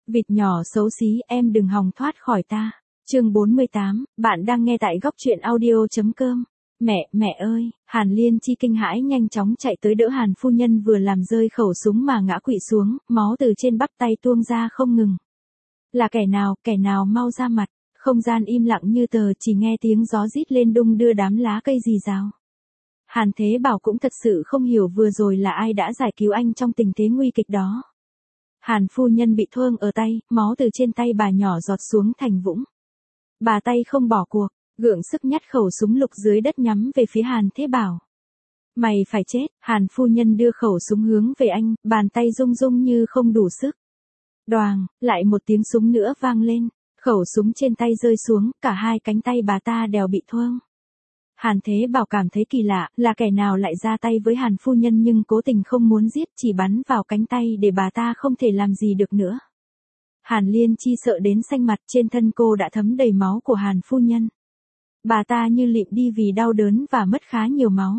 Vịt nhỏ xấu xí, em đừng hòng thoát khỏi ta. Chương 48, bạn đang nghe tại góc truyện audio.com. Mẹ ơi, Hàn Liên Chi kinh hãi nhanh chóng chạy tới đỡ Hàn phu nhân vừa làm rơi khẩu súng mà ngã quỵ xuống, máu từ trên bắp tay tuôn ra không ngừng. Là kẻ nào mau ra mặt, không gian im lặng như tờ, chỉ nghe tiếng gió rít lên đung đưa đám lá cây rì rào. Hàn Thế Bảo cũng thật sự không hiểu vừa rồi là ai đã giải cứu anh trong tình thế nguy kịch đó. Hàn phu nhân bị thương ở tay, máu từ trên tay bà nhỏ giọt xuống thành vũng. Bà tay không bỏ cuộc, gượng sức nhát khẩu súng lục dưới đất nhắm về phía Hàn Thế Bảo. Mày phải chết, Hàn phu nhân đưa khẩu súng hướng về anh, bàn tay rung rung như không đủ sức. Đoàng, lại một tiếng súng nữa vang lên, khẩu súng trên tay rơi xuống, cả hai cánh tay bà ta đều bị thương. Hàn Thế Bảo cảm thấy kỳ lạ, là kẻ nào lại ra tay với Hàn phu nhân nhưng cố tình không muốn giết, chỉ bắn vào cánh tay để bà ta không thể làm gì được nữa. Hàn Liên Chi sợ đến xanh mặt, trên thân cô đã thấm đầy máu của Hàn phu nhân. Bà ta như lịm đi vì đau đớn và mất khá nhiều máu.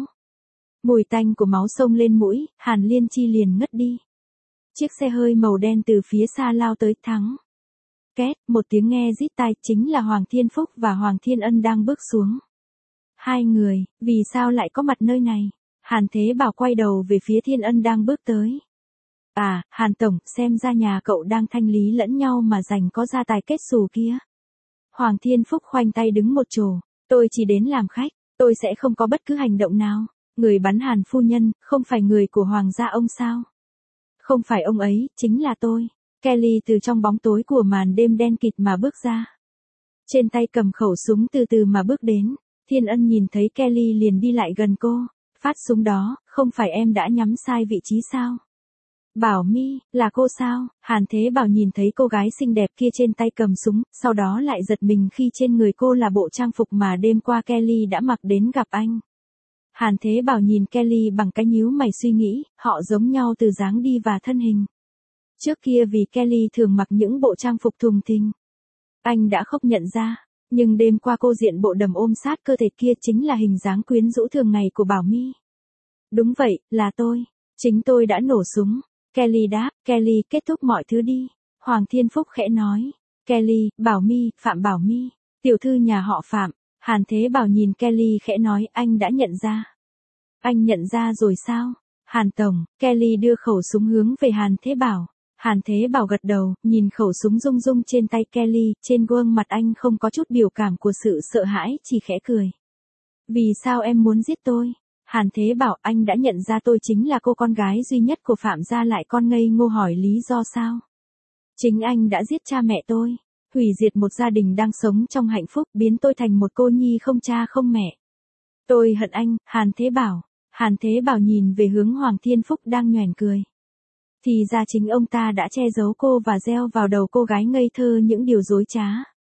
Mùi tanh của máu xông lên mũi, Hàn Liên Chi liền ngất đi. Chiếc xe hơi màu đen từ phía xa lao tới, thắng. Két, một tiếng nghe rít tai, chính là Hoàng Thiên Phúc và Hoàng Thiên Ân đang bước xuống. Hai người, vì sao lại có mặt nơi này? Hàn Thế Bảo quay đầu về phía Thiên Ân đang bước tới. À, Hàn Tổng, xem ra nhà cậu đang thanh lý lẫn nhau mà giành có gia tài kết xù kia. Hoàng Thiên Phúc khoanh tay đứng một chỗ, tôi chỉ đến làm khách, tôi sẽ không có bất cứ hành động nào. Người bắn Hàn phu nhân, không phải người của Hoàng gia ông sao? Không phải ông ấy, chính là tôi. Kelly từ trong bóng tối của màn đêm đen kịt mà bước ra. Trên tay cầm khẩu súng từ từ mà bước đến. Thiên Ân nhìn thấy Kelly liền đi lại gần cô. Phát súng đó, không phải em đã nhắm sai vị trí sao? Bảo My, là cô sao? Hàn Thế Bảo nhìn thấy cô gái xinh đẹp kia trên tay cầm súng, sau đó lại giật mình khi trên người cô là bộ trang phục mà đêm qua Kelly đã mặc đến gặp anh. Hàn Thế Bảo nhìn Kelly bằng cái nhíu mày suy nghĩ, họ giống nhau từ dáng đi và thân hình. Trước kia vì Kelly thường mặc những bộ trang phục thùng thình, anh đã không nhận ra, nhưng đêm qua cô diện bộ đầm ôm sát cơ thể kia chính là hình dáng quyến rũ thường ngày của Bảo My. Đúng vậy, là tôi, chính tôi đã nổ súng. Kelly đáp, Kelly kết thúc mọi thứ đi. Hoàng Thiên Phúc khẽ nói, Kelly, Bảo My, Phạm Bảo My, tiểu thư nhà họ Phạm. Hàn Thế Bảo nhìn Kelly khẽ nói, anh đã nhận ra. Anh nhận ra rồi sao? Hàn Tổng, Kelly đưa khẩu súng hướng về Hàn Thế Bảo. Hàn Thế Bảo gật đầu, nhìn khẩu súng rung rung trên tay Kelly, trên gương mặt anh không có chút biểu cảm của sự sợ hãi, chỉ khẽ cười. Vì sao em muốn giết tôi? Hàn Thế Bảo, anh đã nhận ra tôi chính là cô con gái duy nhất của Phạm gia, lại con ngây ngô hỏi lý do sao? Chính anh đã giết cha mẹ tôi, hủy diệt một gia đình đang sống trong hạnh phúc, biến tôi thành một cô nhi không cha không mẹ. Tôi hận anh, Hàn Thế Bảo. Hàn Thế Bảo nhìn về hướng Hoàng Thiên Phúc đang nhoẻn cười. Thì ra chính ông ta đã che giấu cô và gieo vào đầu cô gái ngây thơ những điều dối trá.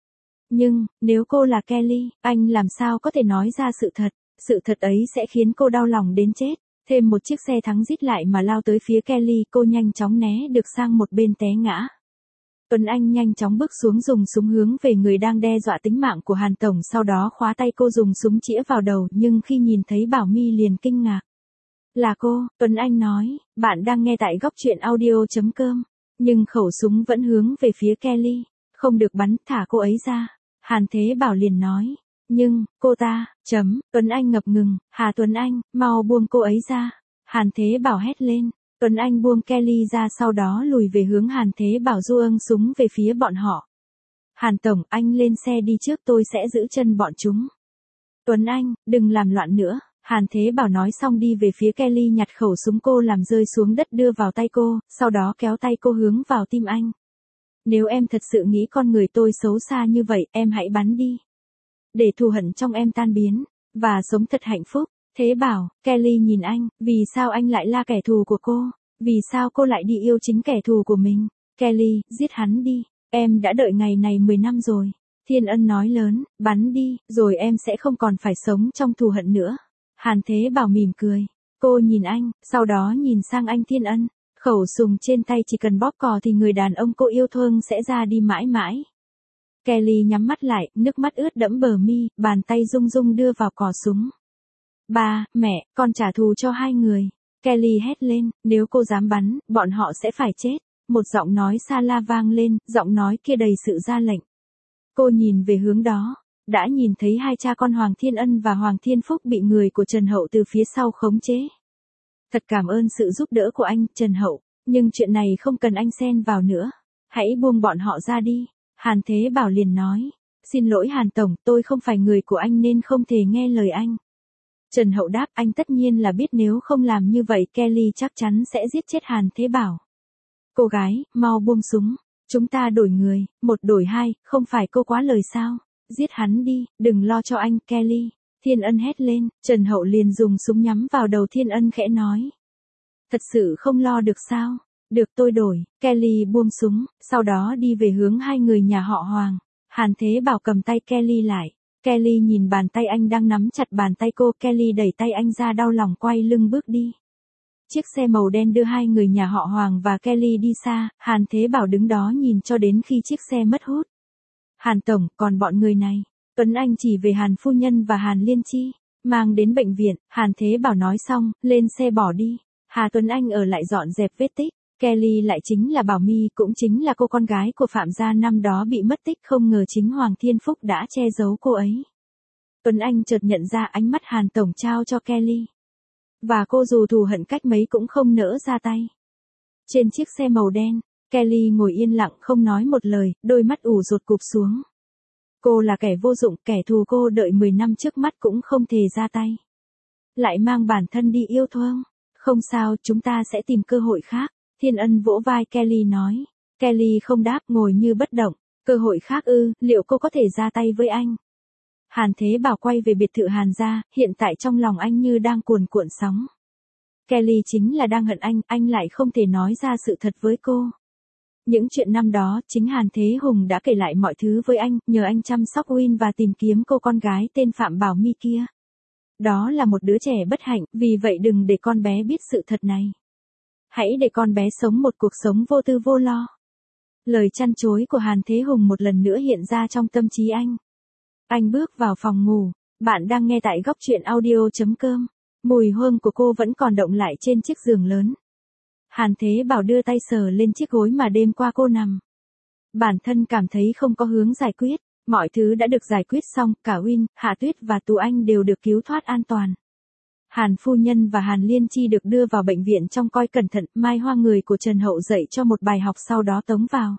Nhưng, nếu cô là Kelly, anh làm sao có thể nói ra sự thật? Sự thật ấy sẽ khiến cô đau lòng đến chết. Thêm một chiếc xe thắng rít lại mà lao tới phía Kelly, cô nhanh chóng né được sang một bên té ngã. Tuấn Anh nhanh chóng bước xuống dùng súng hướng về người đang đe dọa tính mạng của Hàn Tổng, sau đó khóa tay cô dùng súng chĩa vào đầu, nhưng khi nhìn thấy Bảo My liền kinh ngạc. Là cô, Tuấn Anh nói, bạn đang nghe tại góc truyện audio.com, nhưng khẩu súng vẫn hướng về phía Kelly. Không được bắn, thả cô ấy ra. Hàn Thế Bảo liền nói. Nhưng, cô ta, Tuấn Anh ngập ngừng, Hà Tuấn Anh, mau buông cô ấy ra. Hàn Thế Bảo hét lên. Tuấn Anh buông Kelly ra, sau đó lùi về hướng Hàn Thế Bảo du âng súng về phía bọn họ. Hàn Tổng, anh lên xe đi trước, tôi sẽ giữ chân bọn chúng. Tuấn Anh, đừng làm loạn nữa. Hàn Thế Bảo nói xong đi về phía Kelly, nhặt khẩu súng cô làm rơi xuống đất đưa vào tay cô, sau đó kéo tay cô hướng vào tim anh. Nếu em thật sự nghĩ con người tôi xấu xa như vậy, em hãy bắn đi. Để thù hận trong em tan biến, và sống thật hạnh phúc. Thế Bảo, Kelly nhìn anh, vì sao anh lại là kẻ thù của cô? Vì sao cô lại đi yêu chính kẻ thù của mình? Kelly, giết hắn đi, em đã đợi ngày này 10 năm rồi. Thiên Ân nói lớn, bắn đi, rồi em sẽ không còn phải sống trong thù hận nữa. Hàn Thế Bảo mỉm cười. Cô nhìn anh, sau đó nhìn sang anh Thiên Ân. Khẩu súng trên tay chỉ cần bóp cò thì người đàn ông cô yêu thương sẽ ra đi mãi mãi. Kelly nhắm mắt lại, nước mắt ướt đẫm bờ mi, bàn tay rung rung đưa vào cò súng. Ba, mẹ, con trả thù cho hai người. Kelly hét lên, nếu cô dám bắn, bọn họ sẽ phải chết. một giọng nói xa la vang lên, giọng nói kia đầy sự ra lệnh. Cô nhìn về hướng đó, đã nhìn thấy hai cha con Hoàng Thiên Ân và Hoàng Thiên Phúc bị người của Trần Hậu từ phía sau khống chế. Thật cảm ơn sự giúp đỡ của anh, Trần Hậu, nhưng chuyện này không cần anh xen vào nữa. Hãy buông bọn họ ra đi. Hàn Thế Bảo liền nói. Xin lỗi Hàn Tổng, tôi không phải người của anh nên không thể nghe lời anh. Trần Hậu đáp, anh tất nhiên là biết nếu không làm như vậy Kelly chắc chắn sẽ giết chết Hàn Thế Bảo. Cô gái, mau buông súng. Chúng ta đổi người, một đổi hai, không phải cô quá lời sao? Giết hắn đi, đừng lo cho anh, Kelly. Thiên Ân hét lên, Trần Hậu liền dùng súng nhắm vào đầu Thiên Ân khẽ nói. Thật sự không lo được sao? Được tôi đổi, Kelly buông súng, sau đó đi về hướng hai người nhà họ Hoàng. Hàn Thế Bảo cầm tay Kelly lại. Kelly nhìn bàn tay anh đang nắm chặt bàn tay cô, Kelly đẩy tay anh ra đau lòng quay lưng bước đi. Chiếc xe màu đen đưa hai người nhà họ Hoàng và Kelly đi xa, Hàn Thế Bảo đứng đó nhìn cho đến khi chiếc xe mất hút. Hàn Tổng, còn bọn người này. Tuấn Anh chỉ về Hàn Phu Nhân và Hàn Liên Chi, mang đến bệnh viện, Hàn Thế Bảo nói xong, lên xe bỏ đi. Hà Tuấn Anh ở lại dọn dẹp vết tích. Kelly lại chính là Bảo My, cũng chính là cô con gái của Phạm gia năm đó bị mất tích, không ngờ chính Hoàng Thiên Phúc đã che giấu cô ấy. Tuấn Anh chợt nhận ra ánh mắt Hàn Tổng trao cho Kelly. Và cô dù thù hận cách mấy cũng không nỡ ra tay. Trên chiếc xe màu đen, Kelly ngồi yên lặng không nói một lời, đôi mắt ủ rột cụp xuống. Cô là kẻ vô dụng, kẻ thù cô đợi 10 năm trước mắt cũng không thể ra tay. Lại mang bản thân đi yêu thương. Không sao, chúng ta sẽ tìm cơ hội khác. Thiên Ân vỗ vai Kelly nói. Kelly không đáp, ngồi như bất động. Cơ hội khác ư, liệu cô có thể ra tay với anh? Hàn Thế Bảo quay về biệt thự Hàn gia, hiện tại trong lòng anh như đang cuồn cuộn sóng. Kelly chính là đang hận anh lại không thể nói ra sự thật với cô. Những chuyện năm đó, chính Hàn Thế Hùng đã kể lại mọi thứ với anh, nhờ anh chăm sóc Win và tìm kiếm cô con gái tên Phạm Bảo My kia. Đó là một đứa trẻ bất hạnh, vì vậy đừng để con bé biết sự thật này. Hãy để con bé sống một cuộc sống vô tư vô lo. Lời chăn chối của Hàn Thế Hùng một lần nữa hiện ra trong tâm trí anh. Anh bước vào phòng ngủ. Bạn đang nghe tại góc truyện audio.com. Mùi hương của cô vẫn còn động lại trên chiếc giường lớn. Hàn Thế Bảo đưa tay sờ lên chiếc gối mà đêm qua cô nằm. Bản thân cảm thấy không có hướng giải quyết. Mọi thứ đã được giải quyết xong, cả Win, Hạ Tuyết và Tú Anh đều được cứu thoát an toàn. Hàn Phu Nhân và Hàn Liên Chi được đưa vào bệnh viện trông coi cẩn thận, Mai Hoa người của Trần Hậu dạy cho một bài học sau đó tống vào.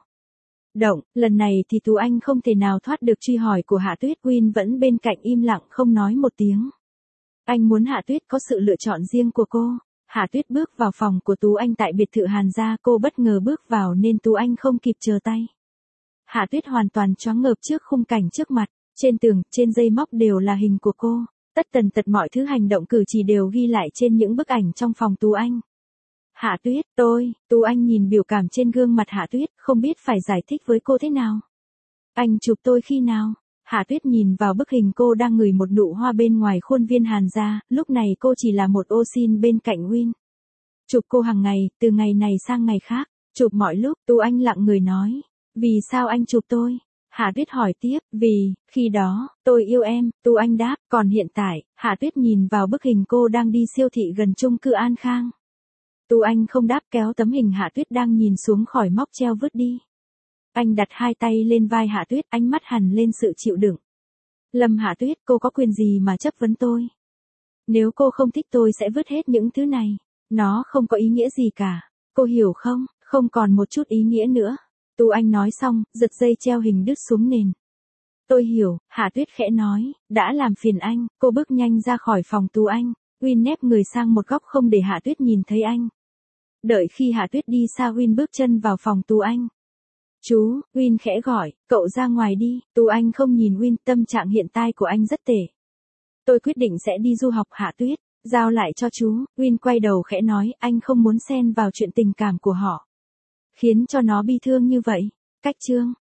Lần này thì Tú Anh không thể nào thoát được truy hỏi của Hạ Tuyết, Win vẫn bên cạnh im lặng không nói một tiếng. Anh muốn Hạ Tuyết có sự lựa chọn riêng của cô. Hạ Tuyết bước vào phòng của Tú Anh tại biệt thự Hàn gia, cô bất ngờ bước vào nên Tú Anh không kịp chờ tay. Hạ Tuyết hoàn toàn choáng ngợp trước khung cảnh trước mặt, trên tường, trên dây móc đều là hình của cô. Tất tần tật mọi thứ hành động cử chỉ đều ghi lại trên những bức ảnh trong phòng Tú Anh. Hạ Tuyết, Tú Anh nhìn biểu cảm trên gương mặt Hạ Tuyết, không biết phải giải thích với cô thế nào. Anh chụp tôi khi nào? Hạ Tuyết nhìn vào bức hình cô đang ngửi một nụ hoa bên ngoài khuôn viên Hàn gia, lúc này cô chỉ là một ô xin bên cạnh Win. Chụp cô hàng ngày, từ ngày này sang ngày khác, chụp mọi lúc, Tú Anh lặng người nói. Vì sao anh chụp tôi? Hạ Tuyết hỏi tiếp, vì, khi đó, tôi yêu em, Tú Anh đáp, còn hiện tại, Hạ Tuyết nhìn vào bức hình cô đang đi siêu thị gần chung cư An Khang. Tú Anh không đáp, kéo tấm hình Hạ Tuyết đang nhìn xuống khỏi móc treo vứt đi. Anh đặt hai tay lên vai Hạ Tuyết, ánh mắt hằn lên sự chịu đựng. Lâm Hạ Tuyết, cô có quyền gì mà chất vấn tôi? Nếu cô không thích tôi sẽ vứt hết những thứ này. Nó không có ý nghĩa gì cả. Cô hiểu không? Không còn một chút ý nghĩa nữa. Tú Anh nói xong, giật dây treo hình đứt xuống nền. Tôi hiểu, Hạ Tuyết khẽ nói, đã làm phiền anh. Cô bước nhanh ra khỏi phòng Tú Anh. Win nép người sang một góc không để Hạ Tuyết nhìn thấy anh. Đợi khi Hạ Tuyết đi xa, Win bước chân vào phòng Tú Anh. Chú, Win khẽ gọi, cậu ra ngoài đi. Tú Anh không nhìn Win, tâm trạng hiện tại của anh rất tệ. Tôi quyết định sẽ đi du học. Hạ Tuyết, giao lại cho chú. Win quay đầu khẽ nói, anh không muốn xen vào chuyện tình cảm của họ, khiến cho nó bi thương như vậy. Cách chương